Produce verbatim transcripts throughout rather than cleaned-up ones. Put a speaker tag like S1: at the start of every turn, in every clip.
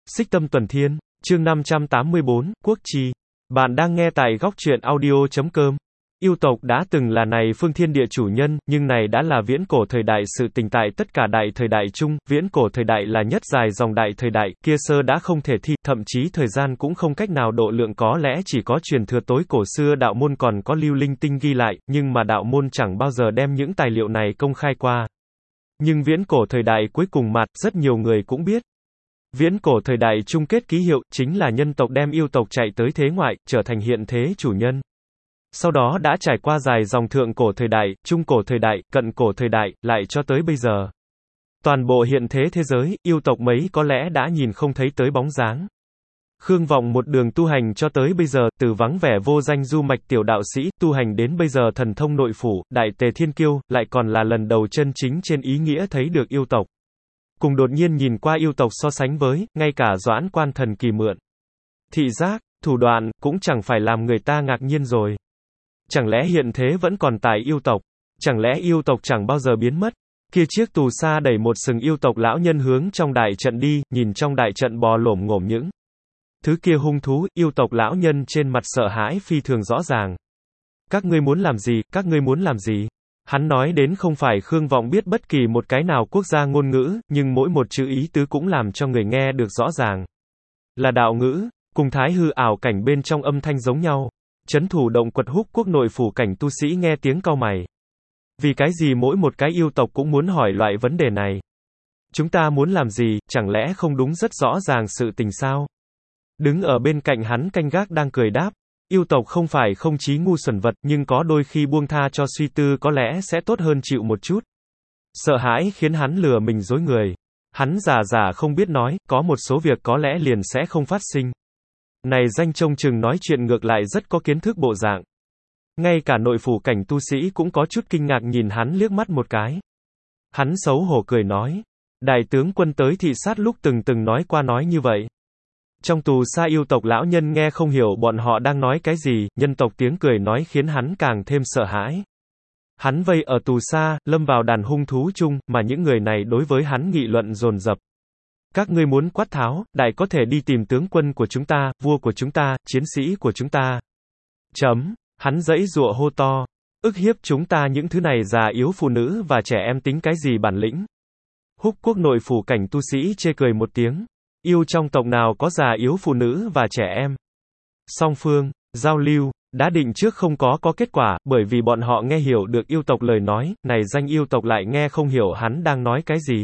S1: Xích Tâm Tuần Thiên, chương năm trăm tám mươi bốn, Quốc Chi. Bạn đang nghe tại góc truyện audio chấm com. Yêu tộc đã từng là này phương thiên địa chủ nhân, nhưng này đã là viễn cổ thời đại sự tình tại tất cả đại thời đại chung, viễn cổ thời đại là nhất dài dòng đại thời đại, kia sơ đã không thể thi, thậm chí thời gian cũng không cách nào độ lượng có lẽ chỉ có truyền thừa tối cổ xưa đạo môn còn có lưu linh tinh ghi lại, nhưng mà đạo môn chẳng bao giờ đem những tài liệu này công khai qua. Nhưng viễn cổ thời đại cuối cùng mặt, rất nhiều người cũng biết. Viễn cổ thời đại chung kết ký hiệu, chính là nhân tộc đem yêu tộc chạy tới thế ngoại, trở thành hiện thế chủ nhân. Sau đó đã trải qua dài dòng thượng cổ thời đại, trung cổ thời đại, cận cổ thời đại, lại cho tới bây giờ. Toàn bộ hiện thế thế giới, yêu tộc mấy có lẽ đã nhìn không thấy tới bóng dáng. Khương Vọng một đường tu hành cho tới bây giờ, từ vắng vẻ vô danh du mạch tiểu đạo sĩ, tu hành đến bây giờ thần thông nội phủ, đại tề thiên kiêu, lại còn là lần đầu chân chính trên ý nghĩa thấy được yêu tộc. Cùng đột nhiên nhìn qua yêu tộc so sánh với, ngay cả Doãn Quan thần kỳ mượn thị giác, thủ đoạn, cũng chẳng phải làm người ta ngạc nhiên rồi. Chẳng lẽ hiện thế vẫn còn tại yêu tộc? Chẳng lẽ yêu tộc chẳng bao giờ biến mất? Kia chiếc tù sa đẩy một sừng yêu tộc lão nhân hướng trong đại trận đi, nhìn trong đại trận bò lổm ngổm những thứ kia hung thú, yêu tộc lão nhân trên mặt sợ hãi phi thường rõ ràng. Các ngươi muốn làm gì, các ngươi muốn làm gì? Hắn nói đến không phải Khương Vọng biết bất kỳ một cái nào quốc gia ngôn ngữ, nhưng mỗi một chữ ý tứ cũng làm cho người nghe được rõ ràng. Là đạo ngữ, cùng thái hư ảo cảnh bên trong âm thanh giống nhau. Chấn thủ động quật húc quốc nội phủ cảnh tu sĩ nghe tiếng cau mày. Vì cái gì mỗi một cái yêu tộc cũng muốn hỏi loại vấn đề này? Chúng ta muốn làm gì, chẳng lẽ không đúng rất rõ ràng sự tình sao? Đứng ở bên cạnh hắn canh gác đang cười đáp. Yêu tộc không phải không trí ngu xuẩn vật, nhưng có đôi khi buông tha cho suy tư có lẽ sẽ tốt hơn chịu một chút. Sợ hãi khiến hắn lừa mình dối người. Hắn giả giả không biết nói, có một số việc có lẽ liền sẽ không phát sinh. Này danh trông chừng nói chuyện ngược lại rất có kiến thức bộ dạng. Ngay cả nội phủ cảnh tu sĩ cũng có chút kinh ngạc nhìn hắn liếc mắt một cái. Hắn xấu hổ cười nói. Đại tướng quân tới thị sát lúc từng từng nói qua nói như vậy. Trong tù sa yêu tộc lão nhân nghe không hiểu bọn họ đang nói cái gì, nhân tộc tiếng cười nói khiến hắn càng thêm sợ hãi. Hắn vây ở tù sa, lâm vào đàn hung thú chung, mà những người này đối với hắn nghị luận dồn dập. Các ngươi muốn quát tháo, đại có thể đi tìm tướng quân của chúng ta, vua của chúng ta, chiến sĩ của chúng ta. Chấm, hắn giãy giụa hô to. Ức hiếp chúng ta những thứ này già yếu phụ nữ và trẻ em tính cái gì bản lĩnh. Húc quốc nội phủ cảnh tu sĩ chê cười một tiếng. Yêu trong tộc nào có già yếu phụ nữ và trẻ em. Song phương, giao lưu, đã định trước không có có kết quả, bởi vì bọn họ nghe hiểu được yêu tộc lời nói, này danh yêu tộc lại nghe không hiểu hắn đang nói cái gì.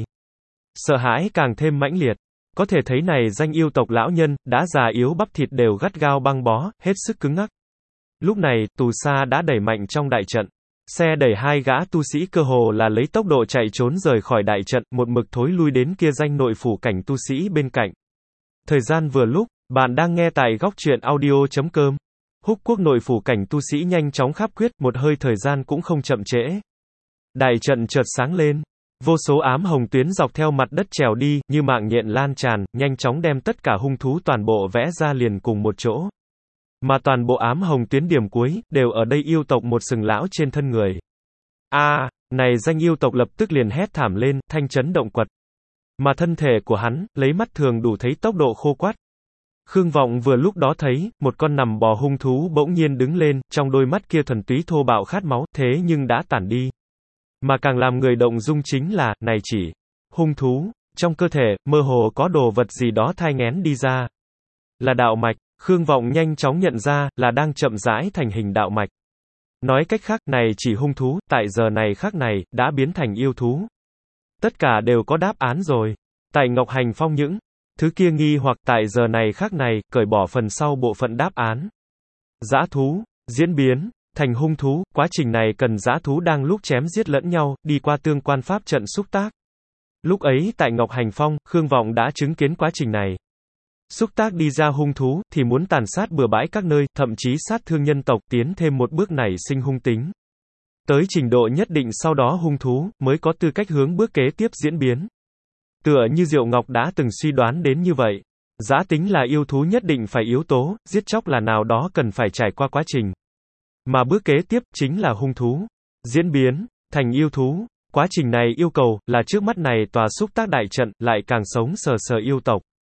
S1: Sợ hãi càng thêm mãnh liệt. Có thể thấy này danh yêu tộc lão nhân, đã già yếu bắp thịt đều gắt gao băng bó, hết sức cứng ngắc. Lúc này, tù sa đã đẩy mạnh trong đại trận. Xe đẩy hai gã tu sĩ cơ hồ là lấy tốc độ chạy trốn rời khỏi đại trận, một mực thối lui đến kia danh nội phủ cảnh tu sĩ bên cạnh. Thời gian vừa lúc, bạn đang nghe tại góc truyện audio chấm com. Húc quốc nội phủ cảnh tu sĩ nhanh chóng kháp quyết, một hơi thời gian cũng không chậm trễ. Đại trận chợt sáng lên. Vô số ám hồng tuyến dọc theo mặt đất trèo đi, như mạng nhện lan tràn, nhanh chóng đem tất cả hung thú toàn bộ vẽ ra liền cùng một chỗ. Mà toàn bộ ám hồng tuyến điểm cuối, đều ở đây yêu tộc một sừng lão trên thân người. A, à, này danh yêu tộc lập tức liền hét thảm lên, thanh chấn động quật. Mà thân thể của hắn, lấy mắt thường đủ thấy tốc độ khô quắt. Khương Vọng vừa lúc đó thấy, một con nằm bò hung thú bỗng nhiên đứng lên, trong đôi mắt kia thuần túy thô bạo khát máu, thế nhưng đã tản đi. Mà càng làm người động dung chính là, này chỉ hung thú, trong cơ thể, mơ hồ có đồ vật gì đó thai nghén đi ra. Là đạo mạch, Khương Vọng nhanh chóng nhận ra, là đang chậm rãi thành hình đạo mạch. Nói cách khác, này chỉ hung thú, tại giờ này khác này, đã biến thành yêu thú. Tất cả đều có đáp án rồi. Tại Ngọc Hành Phong những thứ kia nghi hoặc tại giờ này khác này, cởi bỏ phần sau bộ phận đáp án. Dã thú, diễn biến thành hung thú, quá trình này cần dã thú đang lúc chém giết lẫn nhau, đi qua tương quan pháp trận xúc tác. Lúc ấy tại Ngọc Hành Phong, Khương Vọng đã chứng kiến quá trình này. Xúc tác đi ra hung thú, thì muốn tàn sát bừa bãi các nơi, thậm chí sát thương nhân tộc, tiến thêm một bước nảy sinh hung tính. Tới trình độ nhất định sau đó hung thú, mới có tư cách hướng bước kế tiếp diễn biến. Tựa như Diệu Ngọc đã từng suy đoán đến như vậy. Dã tính là yêu thú nhất định phải yếu tố, giết chóc là nào đó cần phải trải qua quá trình. Mà bước kế tiếp, chính là hung thú. Diễn biến, thành yêu thú. Quá trình này yêu cầu, là trước mắt này tòa xúc tác đại trận, lại càng sống sờ sờ yêu tộc.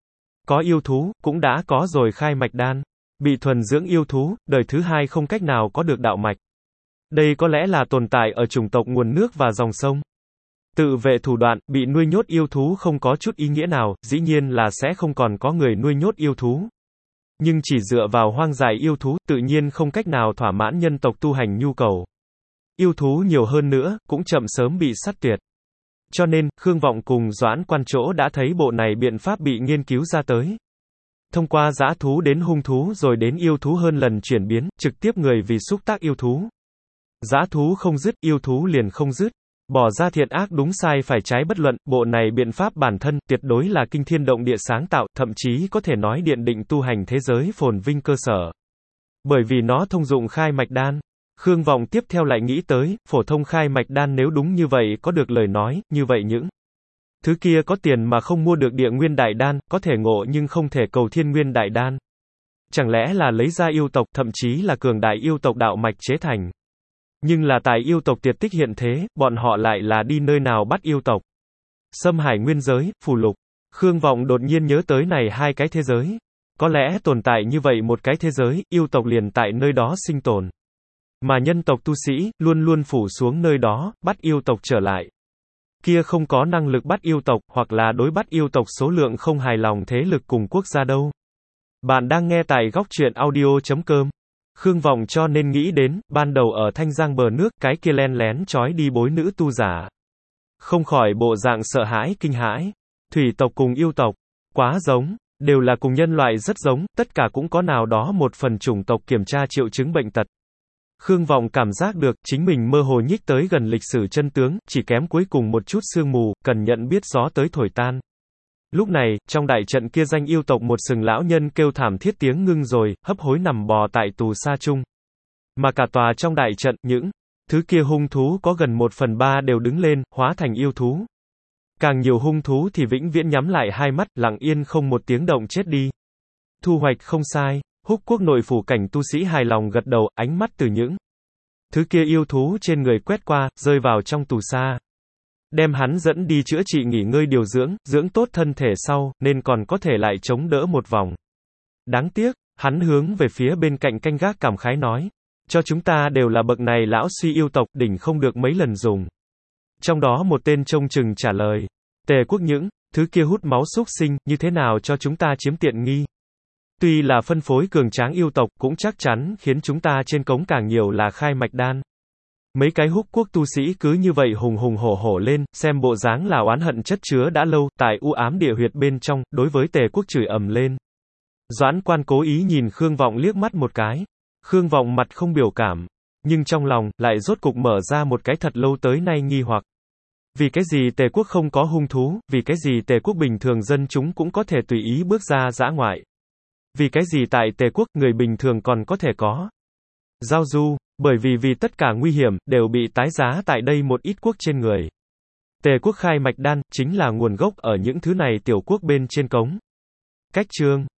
S1: Có yêu thú, cũng đã có rồi khai mạch đan. Bị thuần dưỡng yêu thú, đời thứ hai không cách nào có được đạo mạch. Đây có lẽ là tồn tại ở chủng tộc nguồn nước và dòng sông. Tự vệ thủ đoạn, bị nuôi nhốt yêu thú không có chút ý nghĩa nào, dĩ nhiên là sẽ không còn có người nuôi nhốt yêu thú. Nhưng chỉ dựa vào hoang dại yêu thú, tự nhiên không cách nào thỏa mãn nhân tộc tu hành nhu cầu. Yêu thú nhiều hơn nữa, cũng chậm sớm bị sát tuyệt. Cho nên, Khương Vọng cùng Doãn Quan Chỗ đã thấy bộ này biện pháp bị nghiên cứu ra tới. Thông qua dã thú đến hung thú rồi đến yêu thú hơn lần chuyển biến, trực tiếp người vì xúc tác yêu thú. Dã thú không dứt, yêu thú liền không dứt. Bỏ ra thiện ác đúng sai phải trái bất luận, bộ này biện pháp bản thân, tuyệt đối là kinh thiên động địa sáng tạo, thậm chí có thể nói điện định tu hành thế giới phồn vinh cơ sở. Bởi vì nó thông dụng khai mạch đan. Khương Vọng tiếp theo lại nghĩ tới, phổ thông khai mạch đan nếu đúng như vậy có được lời nói, như vậy những thứ kia có tiền mà không mua được địa nguyên đại đan, có thể ngộ nhưng không thể cầu thiên nguyên đại đan. Chẳng lẽ là lấy ra yêu tộc, thậm chí là cường đại yêu tộc đạo mạch chế thành. Nhưng là tại yêu tộc tiệt tích hiện thế, bọn họ lại là đi nơi nào bắt yêu tộc? Xâm hải nguyên giới, phù lục. Khương Vọng đột nhiên nhớ tới này hai cái thế giới. Có lẽ tồn tại như vậy một cái thế giới, yêu tộc liền tại nơi đó sinh tồn. Mà nhân tộc tu sĩ, luôn luôn phủ xuống nơi đó, bắt yêu tộc trở lại. Kia không có năng lực bắt yêu tộc, hoặc là đối bắt yêu tộc số lượng không hài lòng thế lực cùng quốc gia đâu. Bạn đang nghe tại góc truyện audio chấm com. Khương Vọng cho nên nghĩ đến, ban đầu ở Thanh Giang bờ nước, cái kia len lén trói đi bối nữ tu giả. Không khỏi bộ dạng sợ hãi kinh hãi. Thủy tộc cùng yêu tộc, quá giống, đều là cùng nhân loại rất giống, tất cả cũng có nào đó một phần chủng tộc kiểm tra triệu chứng bệnh tật. Khương Vọng cảm giác được, chính mình mơ hồ nhích tới gần lịch sử chân tướng, chỉ kém cuối cùng một chút sương mù, cần nhận biết gió tới thổi tan. Lúc này, trong đại trận kia danh yêu tộc một sừng lão nhân kêu thảm thiết tiếng ngưng rồi, hấp hối nằm bò tại tù sa chung. Mà cả tòa trong đại trận, những thứ kia hung thú có gần một phần ba đều đứng lên, hóa thành yêu thú. Càng nhiều hung thú thì vĩnh viễn nhắm lại hai mắt, lặng yên không một tiếng động chết đi. Thu hoạch không sai. Húc quốc nội phủ cảnh tu sĩ hài lòng gật đầu, ánh mắt từ những thứ kia yêu thú trên người quét qua, rơi vào trong tù sa. Đem hắn dẫn đi chữa trị nghỉ ngơi điều dưỡng, dưỡng tốt thân thể sau, nên còn có thể lại chống đỡ một vòng. Đáng tiếc, hắn hướng về phía bên cạnh canh gác cảm khái nói. Cho chúng ta đều là bậc này lão suy yêu tộc, đỉnh không được mấy lần dùng. Trong đó một tên trông chừng trả lời. Tề quốc những thứ kia hút máu xúc sinh, như thế nào cho chúng ta chiếm tiện nghi. Tuy là phân phối cường tráng yêu tộc, cũng chắc chắn khiến chúng ta trên cống càng nhiều là khai mạch đan. Mấy cái húc quốc tu sĩ cứ như vậy hùng hùng hổ hổ lên, xem bộ dáng là oán hận chất chứa đã lâu, tại u ám địa huyệt bên trong, đối với Tề quốc chửi ầm lên. Doãn Quan cố ý nhìn Khương Vọng liếc mắt một cái. Khương Vọng mặt không biểu cảm, nhưng trong lòng, lại rốt cục mở ra một cái thật lâu tới nay nghi hoặc. Vì cái gì Tề quốc không có hung thú, vì cái gì Tề quốc bình thường dân chúng cũng có thể tùy ý bước ra dã ngoại. Vì cái gì tại Tề quốc, người bình thường còn có thể có giao du, bởi vì vì tất cả nguy hiểm, đều bị tái giá tại đây một ít quốc trên người. Tề quốc khai mạch đan, chính là nguồn gốc ở những thứ này tiểu quốc bên trên cống. Cách chương